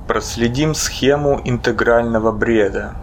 Проследим схему интегрального бреда.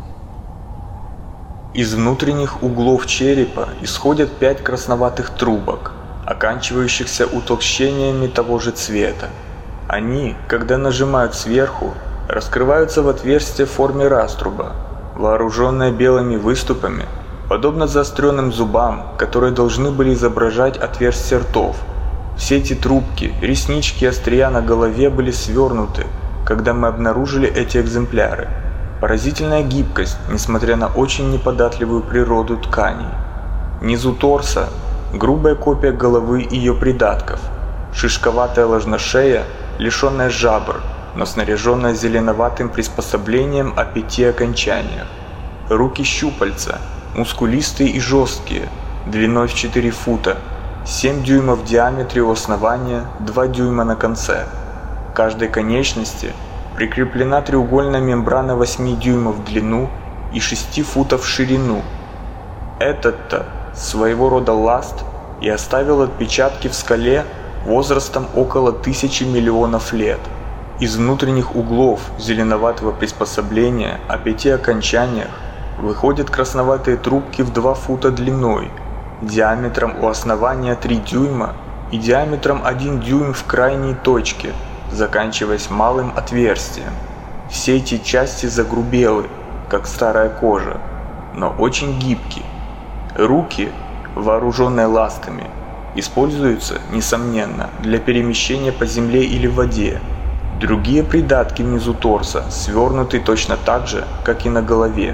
Из внутренних углов черепа исходят 5 красноватых трубок, оканчивающихся утолщениями того же цвета. Они, когда нажимают сверху, раскрываются в отверстие в форме раструба, вооруженное белыми выступами, подобно заостренным зубам, которые должны были изображать отверстия ртов. Все эти трубки, реснички и острия на голове были свернуты, когда мы обнаружили эти экземпляры. Поразительная гибкость, несмотря на очень неподатливую природу тканей. Внизу торса – грубая копия головы и ее придатков. Шишковатая ложношея, лишенная жабр, но снаряженная зеленоватым приспособлением о 5 окончаниях. Руки-щупальца, мускулистые и жесткие, длиной в 4 фута, 7 дюймов в диаметре у основания, 2 дюйма на конце. К каждой конечности прикреплена треугольная мембрана 8 дюймов в длину и 6 футов в ширину. Этот-то своего рода ласт и оставил отпечатки в скале возрастом около 1000 миллионов лет. Из внутренних углов зеленоватого приспособления о 5 окончаниях выходят красноватые трубки в 2 фута длиной, диаметром у основания 3 дюйма и диаметром 1 дюйм в крайней точке, заканчиваясь малым отверстием. Все эти части загрубелы, как старая кожа, но очень гибки. Руки, вооруженные ластами, используются, несомненно, для перемещения по земле или в воде. Другие придатки внизу торса свернуты точно так же, как и на голове.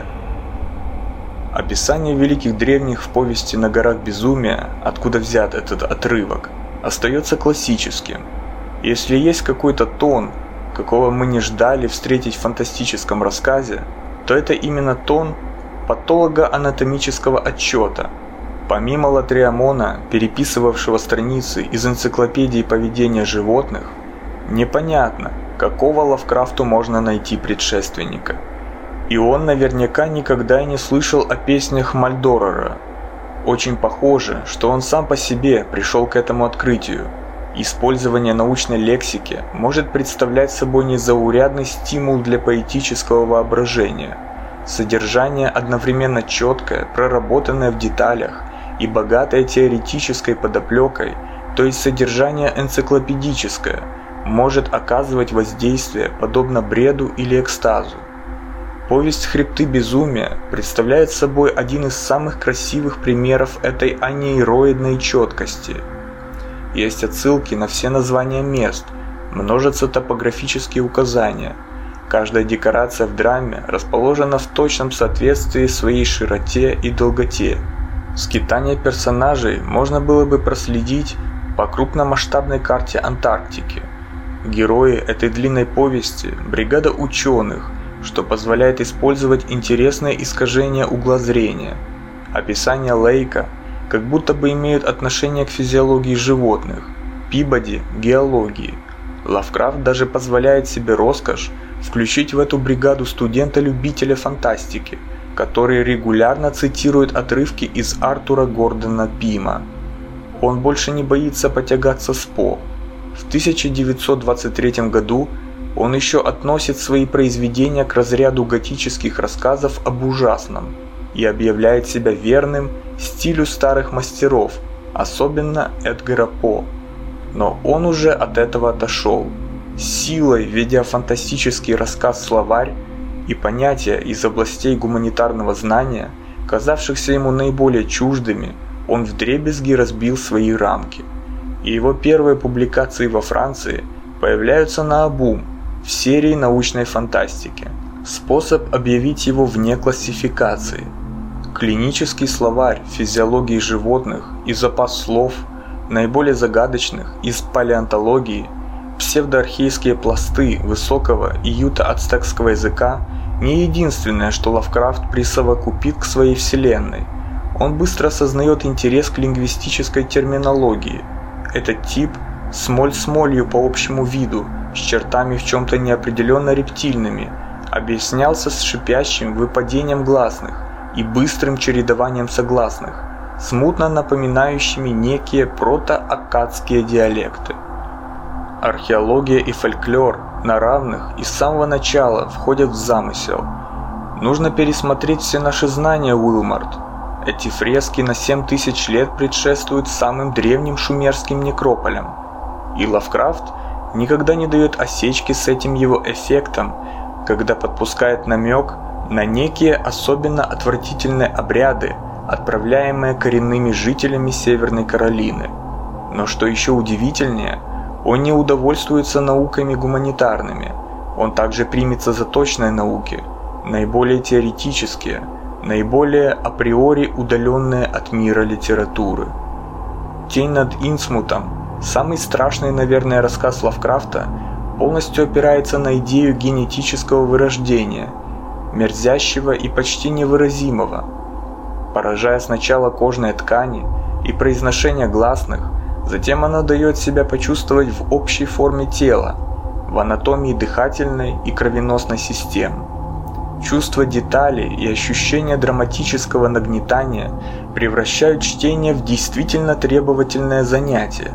Описание великих древних в повести «На горах безумия», откуда взят этот отрывок, остается классическим. Если есть какой-то тон, какого мы не ждали встретить в фантастическом рассказе, то это именно тон патолого-анатомического отчета. Помимо Латриамона, переписывавшего страницы из энциклопедии поведения животных, непонятно, какого Лавкрафту можно найти предшественника. И он наверняка никогда и не слышал о песнях Мальдорора. Очень похоже, что он сам по себе пришел к этому открытию. Использование научной лексики может представлять собой незаурядный стимул для поэтического воображения. Содержание одновременно четкое, проработанное в деталях и богатое теоретической подоплекой, то есть содержание энциклопедическое, может оказывать воздействие подобно бреду или экстазу. Повесть «Хребты безумия» представляет собой один из самых красивых примеров этой анейроидной четкости. Есть отсылки на все названия мест, множатся топографические указания. Каждая декорация в драме расположена в точном соответствии своей широте и долготе. Скитания персонажей можно было бы проследить по крупномасштабной карте Антарктики. Герои этой длинной повести – бригада ученых, что позволяет использовать интересные искажения угла зрения. Описания Лейка как будто бы имеют отношение к физиологии животных, Пибоди – геологии. Лавкрафт даже позволяет себе роскошь включить в эту бригаду студента-любителя фантастики, который регулярно цитирует отрывки из Артура Гордона Пима. Он больше не боится потягаться с По. В 1923 году он еще относит свои произведения к разряду готических рассказов об ужасном и объявляет себя верным стилю старых мастеров, особенно Эдгара По. Но он уже от этого отошел. Силой ведя фантастический рассказ-словарь и понятия из областей гуманитарного знания, казавшихся ему наиболее чуждыми, он вдребезги разбил свои рамки. И его первые публикации во Франции появляются наобум в серии научной фантастики. Способ объявить его вне классификации. Клинический словарь физиологии животных и запас слов, наиболее загадочных из палеонтологии, псевдоархейские пласты высокого и юто-ацтекского языка не единственное, что Лавкрафт присовокупит к своей вселенной. Он быстро осознает интерес к лингвистической терминологии. Этот тип смоль смолью по общему виду, с чертами в чем-то неопределенно рептильными, объяснялся с шипящим выпадением гласных и быстрым чередованием согласных, смутно напоминающими некие протоаккадские диалекты. Археология и фольклор на равных и с самого начала входят в замысел. Нужно пересмотреть все наши знания, Уилморт. Эти фрески на 7000 лет предшествуют самым древним шумерским некрополям. И Лавкрафт никогда не дает осечки с этим его эффектом, когда подпускает намек на некие особенно отвратительные обряды, отправляемые коренными жителями Северной Каролины. Но что еще удивительнее, он не удовольствуется науками гуманитарными, он также примется за точные науки, наиболее теоретические, наиболее априори удаленные от мира литературы. «Тень над Инсмутом», самый страшный, наверное, рассказ Лавкрафта, полностью опирается на идею генетического вырождения, мерзящего и почти невыразимого. Поражая сначала кожные ткани и произношение гласных, затем она дает себя почувствовать в общей форме тела, в анатомии дыхательной и кровеносной систем. Чувство деталей и ощущение драматического нагнетания превращают чтение в действительно требовательное занятие.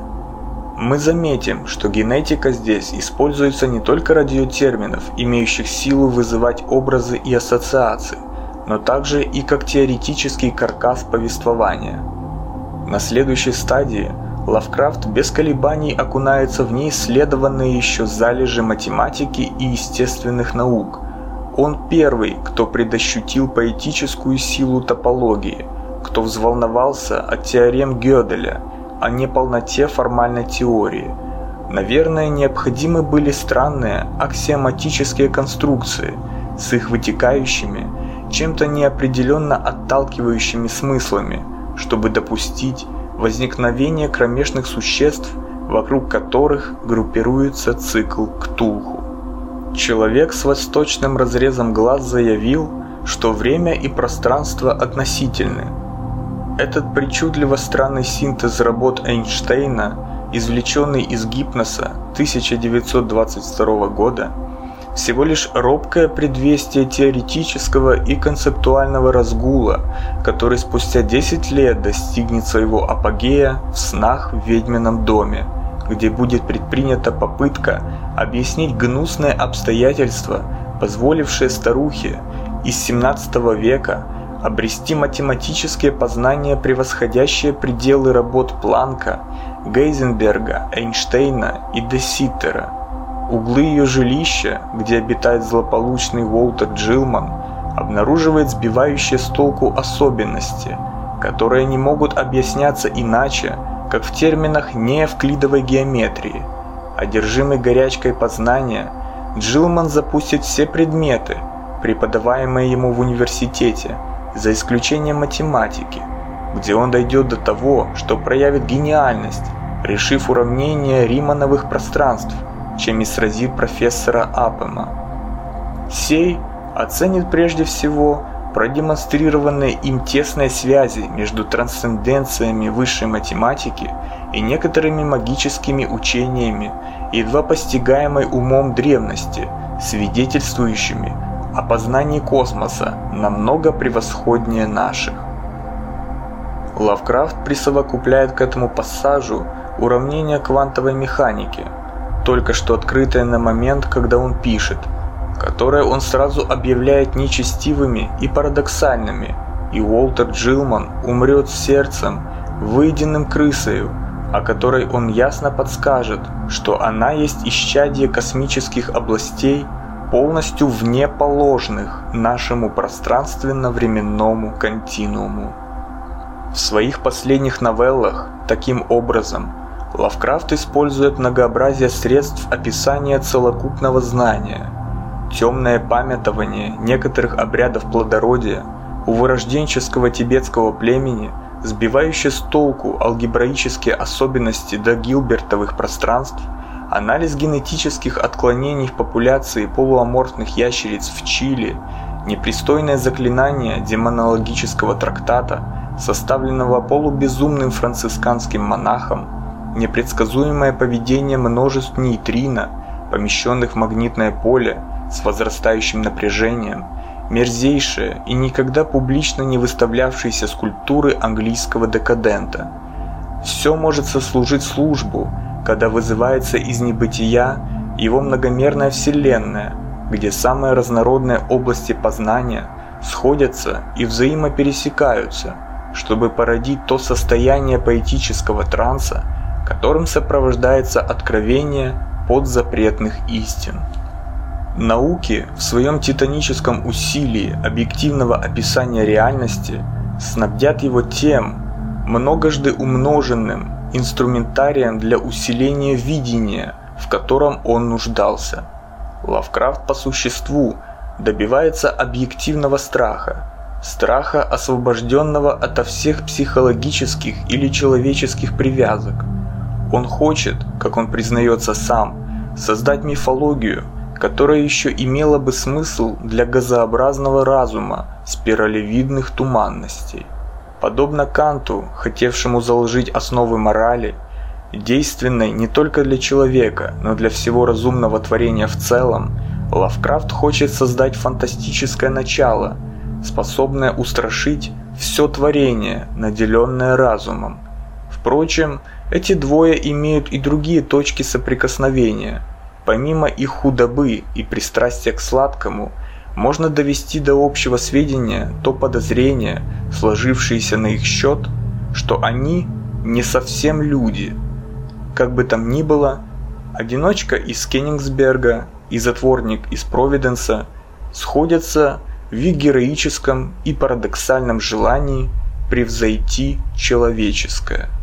Мы заметим, что генетика здесь используется не только ради терминов, имеющих силу вызывать образы и ассоциации, но также и как теоретический каркас повествования. На следующей стадии Лавкрафт без колебаний окунается в неисследованные еще залежи математики и естественных наук. Он первый, кто предощутил поэтическую силу топологии, кто взволновался от теорем Гёделя, о неполноте формальной теории. Наверное, необходимы были странные аксиоматические конструкции с их вытекающими, чем-то неопределенно отталкивающими смыслами, чтобы допустить возникновение кромешных существ, вокруг которых группируется цикл Ктулху. Человек с восточным разрезом глаз заявил, что время и пространство относительны. Этот причудливо странный синтез работ Эйнштейна, извлеченный из Гипноса 1922 года, всего лишь робкое предвестие теоретического и концептуального разгула, который спустя 10 лет достигнет своего апогея в снах в ведьмином доме, где будет предпринята попытка объяснить гнусные обстоятельства, позволившие старухе из 17 века обрести математические познания, превосходящие пределы работ Планка, Гейзенберга, Эйнштейна и де Ситтера. Углы ее жилища, где обитает злополучный Уолтер Джилман, обнаруживает сбивающие с толку особенности, которые не могут объясняться иначе, как в терминах неевклидовой геометрии. Одержимый горячкой познания, Джилман запустит все предметы, преподаваемые ему в университете, за исключением математики, где он дойдет до того, что проявит гениальность, решив уравнение Римановых пространств, чем и сразит профессора Аппема. Сей оценит прежде всего продемонстрированные им тесные связи между трансценденциями высшей математики и некоторыми магическими учениями, едва постигаемой умом древности, свидетельствующими о познании космоса намного превосходнее наших. Лавкрафт присовокупляет к этому пассажу уравнения квантовой механики, только что открытое на момент, когда он пишет, которые он сразу объявляет нечестивыми и парадоксальными, и Уолтер Джилман умрет сердцем, выеденным крысою, о которой он ясно подскажет, что она есть исчадие космических областей, полностью внеположных нашему пространственно-временному континууму. В своих последних новеллах, таким образом, Лавкрафт использует многообразие средств описания целокупного знания. Темное памятование некоторых обрядов плодородия у вырожденческого тибетского племени, сбивающее с толку алгебраические особенности до гилбертовых пространств, анализ генетических отклонений в популяции полуаморфных ящериц в Чили, непристойное заклинание демонологического трактата, составленного полубезумным францисканским монахом, непредсказуемое поведение множеств нейтрино, помещенных в магнитное поле с возрастающим напряжением, мерзейшие и никогда публично не выставлявшиеся скульптуры английского декадента. Все может сослужить службу, когда вызывается из небытия его многомерная вселенная, где самые разнородные области познания сходятся и взаимопересекаются, чтобы породить то состояние поэтического транса, которым сопровождается откровение подзапретных истин. Науки в своем титаническом усилии объективного описания реальности снабдят его тем многожды умноженным инструментарием для усиления видения, в котором он нуждался. Лавкрафт по существу добивается объективного страха, страха, освобожденного ото всех психологических или человеческих привязок. Он хочет, как он признается сам, создать мифологию, которая еще имела бы смысл для газообразного разума спиралевидных туманностей. Подобно Канту, хотевшему заложить основы морали, действенной не только для человека, но для всего разумного творения в целом, Лавкрафт хочет создать фантастическое начало, способное устрашить все творение, наделенное разумом. Впрочем, эти двое имеют и другие точки соприкосновения. Помимо их худобы и пристрастия к сладкому, можно довести до общего сведения то подозрение, сложившееся на их счет, что они не совсем люди. Как бы там ни было, одиночка из Кенигсберга и затворник из Провиденса сходятся в их героическом и парадоксальном желании превзойти человеческое.